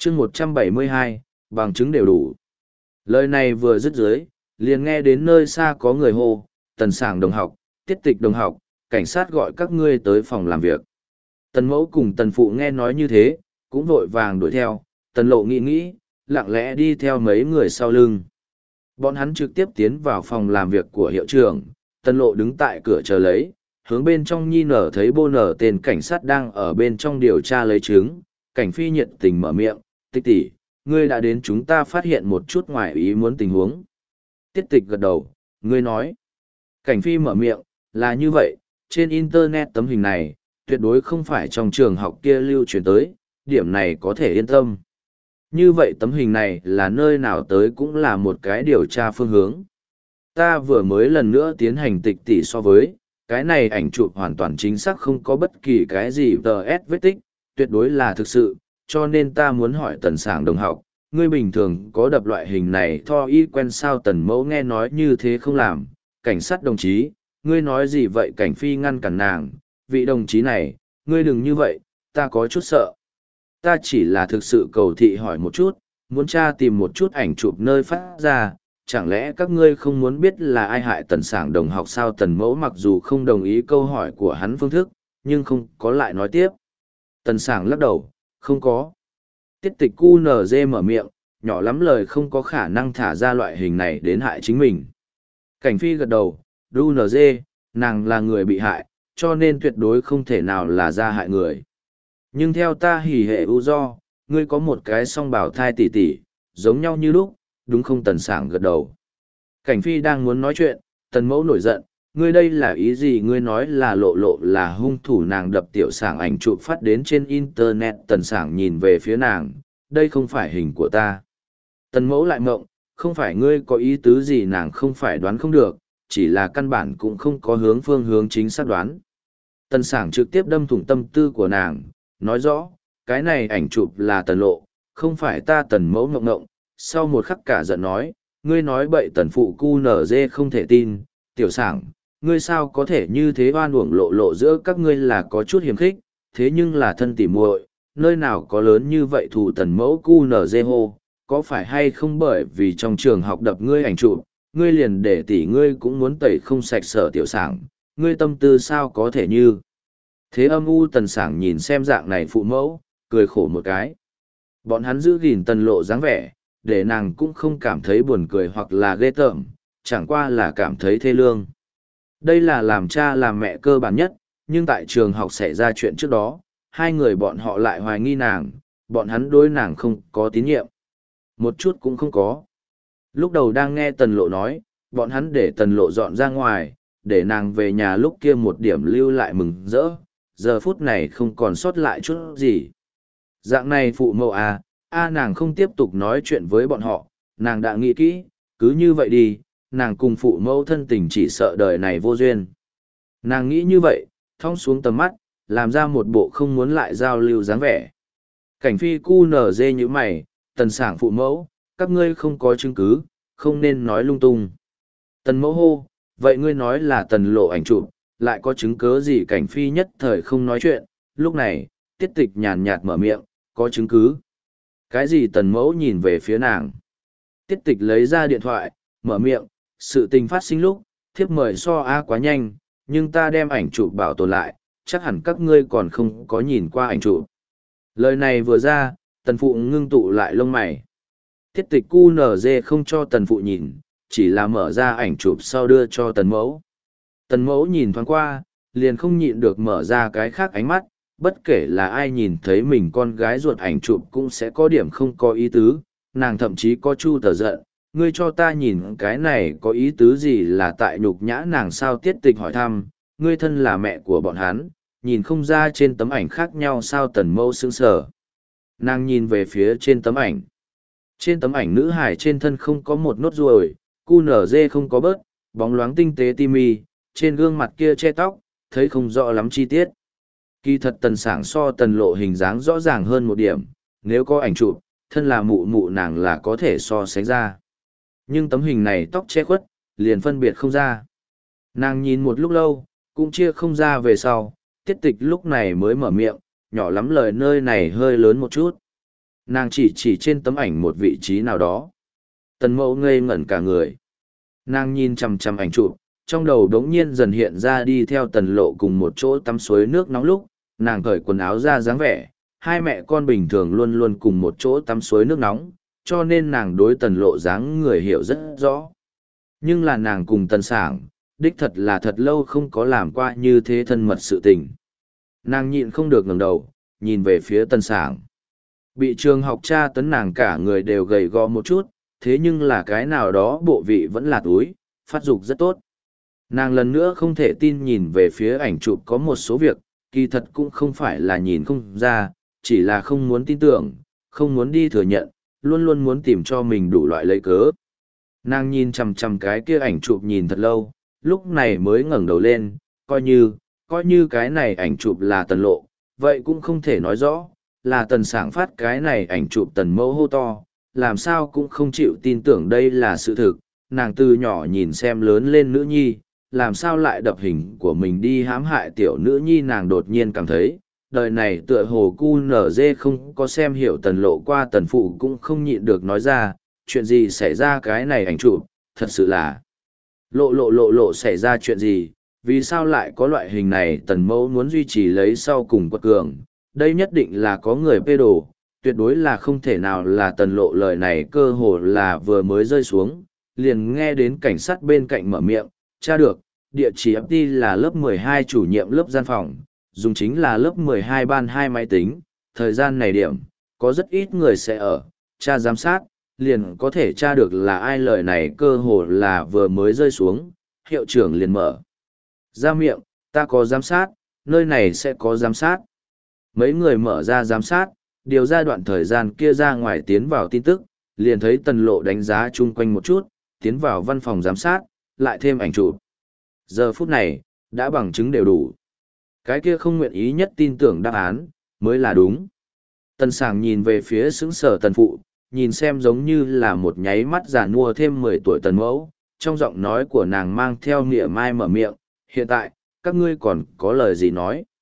chương 172, bằng chứng đều đủ. Lời này vừa dứt dưới, liền nghe đến nơi xa có người hô, Tần Sảng đồng học, Tiết Tịch đồng học, cảnh sát gọi các ngươi tới phòng làm việc. Tần Mẫu cùng Tần Phụ nghe nói như thế, cũng vội vàng đuổi theo, Tần Lộ nghĩ, lặng lẽ đi theo mấy người sau lưng. Bọn hắn trực tiếp tiến vào phòng làm việc của hiệu trưởng, Tần Lộ đứng tại cửa chờ lấy, hướng bên trong nhi nở thấy bô nở tên cảnh sát đang ở bên trong điều tra lấy chứng. Cảnh Phi nhiệt tình mở miệng, Tịch tỷ, ngươi đã đến, chúng ta phát hiện một chút ngoài ý muốn tình huống. Tiết Tịch gật đầu, ngươi nói. Cảnh Phi mở miệng, là như vậy, trên Internet tấm hình này, tuyệt đối không phải trong trường học kia lưu truyền tới, điểm này có thể yên tâm. Như vậy tấm hình này là nơi nào tới cũng là một cái điều tra phương hướng. Ta vừa mới lần nữa tiến hành tịch tỉ so với, cái này ảnh chụp hoàn toàn chính xác không có bất kỳ cái gì TS vết tích, tuyệt đối là thực sự, cho nên ta muốn hỏi Tần Sảng đồng học, ngươi bình thường có đập loại hình này tho y quen sao? Tần Mẫu nghe nói như thế không làm, cảnh sát đồng chí, ngươi nói gì vậy? Cảnh Phi ngăn cản nàng, vị đồng chí này, ngươi đừng như vậy, ta có chút sợ. Ta chỉ là thực sự cầu thị hỏi một chút, muốn tra tìm một chút ảnh chụp nơi phát ra, chẳng lẽ các ngươi không muốn biết là ai hại Tần Sảng đồng học sao? Tần Mẫu mặc dù không đồng ý câu hỏi của hắn phương thức, nhưng không có lại nói tiếp. Tần Sảng lắc đầu, không có. Tiết Tịch QNZ mở miệng, nhỏ lắm lời không có khả năng thả ra loại hình này đến hại chính mình. Cảnh Phi gật đầu, QNZ, nàng là người bị hại, cho nên tuyệt đối không thể nào là ra hại người. Nhưng theo ta hỉ hệ ưu do, ngươi có một cái song bảo thai tỷ tỷ, giống nhau như lúc, đúng không? Tần Sảng gật đầu. Cảnh Phi đang muốn nói chuyện, Tần Mẫu nổi giận, ngươi đây là ý gì? Ngươi nói là Lộ Lộ là hung thủ, nàng đập Tiểu Sảng ảnh chụp phát đến trên Internet. Tần Sảng nhìn về phía nàng, đây không phải hình của ta. Tần Mẫu lại mộng, không phải ngươi có ý tứ gì? Nàng không phải đoán không được, chỉ là căn bản cũng không có phương hướng chính xác đoán. Tần Sảng trực tiếp đâm thủng tâm tư của nàng, nói rõ, cái này ảnh chụp là Tần Lộ, không phải ta. Tần Mẫu ngộng ngộng, sau một khắc cả giận nói, ngươi nói bậy. Tần Phụ QNZ không thể tin, Tiểu Sảng, ngươi sao có thể như thế? oan uổng Lộ Lộ giữa các ngươi là có chút hiềm khích, thế nhưng là thân tỉ muội, nơi nào có lớn như vậy thù? Tần Mẫu QNZ hô, có phải hay không bởi vì trong trường học đập ngươi ảnh chụp, ngươi liền để tỷ ngươi cũng muốn tẩy không sạch sở Tiểu Sảng, ngươi tâm tư sao có thể như thế? Âm u. Tần Sảng nhìn xem dạng này phụ mẫu, cười khổ một cái. Bọn hắn giữ gìn Tần Lộ dáng vẻ, để nàng cũng không cảm thấy buồn cười hoặc là ghê tởm, chẳng qua là cảm thấy thê lương. Đây là làm cha làm mẹ cơ bản nhất, nhưng tại trường học xảy ra chuyện trước đó, hai người bọn họ lại hoài nghi nàng, bọn hắn đối nàng không có tín nhiệm. Một chút cũng không có. Lúc đầu đang nghe Tần Lộ nói, bọn hắn để Tần Lộ dọn ra ngoài, để nàng về nhà lúc kia một điểm lưu lại mừng rỡ, giờ phút này không còn sót lại chút gì. Dạng này phụ mẫu nàng không tiếp tục nói chuyện với bọn họ, nàng đã nghĩ kỹ, cứ như vậy đi, nàng cùng phụ mẫu thân tình chỉ sợ đời này vô duyên. Nàng nghĩ như vậy, thong xuống tầm mắt, làm ra một bộ không muốn lại giao lưu dáng vẻ. Cảnh Phi QNZ như mày, Tần Sảng phụ mẫu, các ngươi không có chứng cứ, không nên nói lung tung. Tần Mẫu hô, vậy ngươi nói là Tần Lộ ảnh chụp, lại có chứng cứ gì? Cảnh Phi nhất thời không nói chuyện, lúc này, Tiết Tịch nhàn nhạt mở miệng, có chứng cứ. Cái gì? Tần Mẫu nhìn về phía nàng. Tiết Tịch lấy ra điện thoại, mở miệng, sự tình phát sinh lúc, thiếp mời so quá nhanh, nhưng ta đem ảnh chụp bảo tồn lại, chắc hẳn các ngươi còn không có nhìn qua ảnh chụp. Lời này vừa ra, Tần Phụ ngưng tụ lại lông mày. Tiết Tịch QNZ không cho Tần Phụ nhìn, chỉ là mở ra ảnh chụp sau đưa cho Tần Mẫu. Tần Mẫu nhìn thoáng qua, liền không nhịn được mở ra cái khác ánh mắt, bất kể là ai nhìn thấy mình con gái ruột ảnh chụp cũng sẽ có điểm không có ý tứ, nàng thậm chí có chu tờ giận, ngươi cho ta nhìn cái này có ý tứ gì? Là tại nhục nhã nàng sao? Tiết Tịch hỏi thăm, ngươi thân là mẹ của bọn hắn, nhìn không ra trên tấm ảnh khác nhau sao? Tần Mẫu sững sờ. Nàng nhìn về phía trên tấm ảnh. Trên tấm ảnh nữ hải trên thân không có một nốt ruồi, QNZ không có bớt, bóng loáng tinh tế ti mi, trên gương mặt kia che tóc, thấy không rõ lắm chi tiết. Kỳ thật Tần Sảng so Tần Lộ hình dáng rõ ràng hơn một điểm, nếu có ảnh chụp, thân là mụ mụ nàng là có thể so sánh ra. Nhưng tấm hình này tóc che khuất, liền phân biệt không ra. Nàng nhìn một lúc lâu, cũng chia không ra. Về sau, Tiết Tịch lúc này mới mở miệng, nhỏ lắm lời, nơi này hơi lớn một chút. Nàng chỉ trên tấm ảnh một vị trí nào đó. Tần mẫu ngây ngẩn cả người. Nàng nhìn chằm chằm ảnh chụp, trong đầu đống nhiên dần hiện ra đi theo Tần Lộ cùng một chỗ tắm suối nước nóng lúc, nàng cởi quần áo ra dáng vẻ, hai mẹ con bình thường luôn luôn cùng một chỗ tắm suối nước nóng, cho nên nàng đối Tần Lộ dáng người hiểu rất rõ. Nhưng là nàng cùng Tần Sảng, đích thật là thật lâu không có làm qua như thế thân mật sự tình. Nàng nhịn không được ngẩng đầu, nhìn về phía Tần Sảng. Bị trường học tra tấn nàng cả người đều gầy gò một chút, thế nhưng là cái nào đó bộ vị vẫn là túi, phát dục rất tốt. Nàng lần nữa không thể tin nhìn về phía ảnh chụp có một số việc, kỳ thật cũng không phải là nhìn không ra, chỉ là không muốn tin tưởng, không muốn đi thừa nhận, luôn luôn muốn tìm cho mình đủ loại lấy cớ. Nàng nhìn chằm chằm cái kia ảnh chụp nhìn thật lâu, lúc này mới ngẩng đầu lên, coi như cái này ảnh chụp là Tần Lộ, vậy cũng không thể nói rõ, là Tần Sảng phát cái này ảnh chụp Tần mẫu hô to, làm sao cũng không chịu tin tưởng đây là sự thực, nàng từ nhỏ nhìn xem lớn lên nữ nhi, làm sao lại đập hình của mình đi hãm hại tiểu nữ nhi, nàng đột nhiên cảm thấy, đời này tựa hồ cu nở dê không có xem hiểu Tần Lộ qua Tần phụ cũng không nhịn được nói ra, chuyện gì xảy ra cái này ảnh chụp, thật sự là lộ xảy ra chuyện gì, vì sao lại có loại hình này. Tần mẫu muốn duy trì lấy sau cùng quật cường, đây nhất định là có người phê đồ, tuyệt đối là không thể nào là Tần Lộ. Lời này cơ hồ là vừa mới rơi xuống, liền nghe đến cảnh sát bên cạnh mở miệng, tra được, địa chỉ FT là lớp 12 chủ nhiệm lớp gian phòng, dùng chính là lớp 12 ban 2 máy tính, thời gian này điểm, có rất ít người sẽ ở, tra giám sát, liền có thể tra được là ai. Lời này cơ hồ là vừa mới rơi xuống, hiệu trưởng liền mở ra miệng, ta có giám sát, nơi này sẽ có giám sát. Mấy người mở ra giám sát, điều ra đoạn thời gian kia ra ngoài tiến vào tin tức, liền thấy Tần Lộ đánh giá chung quanh một chút, tiến vào văn phòng giám sát, lại thêm ảnh chụp. Giờ phút này, đã bằng chứng đều đủ. Cái kia không nguyện ý nhất tin tưởng đáp án, mới là đúng. Tần Sảng nhìn về phía xứng sở Tần phụ, nhìn xem giống như là một nháy mắt già nua thêm 10 tuổi Tần mẫu, trong giọng nói của nàng mang theo mỉa mai mở miệng, hiện tại, các ngươi còn có lời gì nói?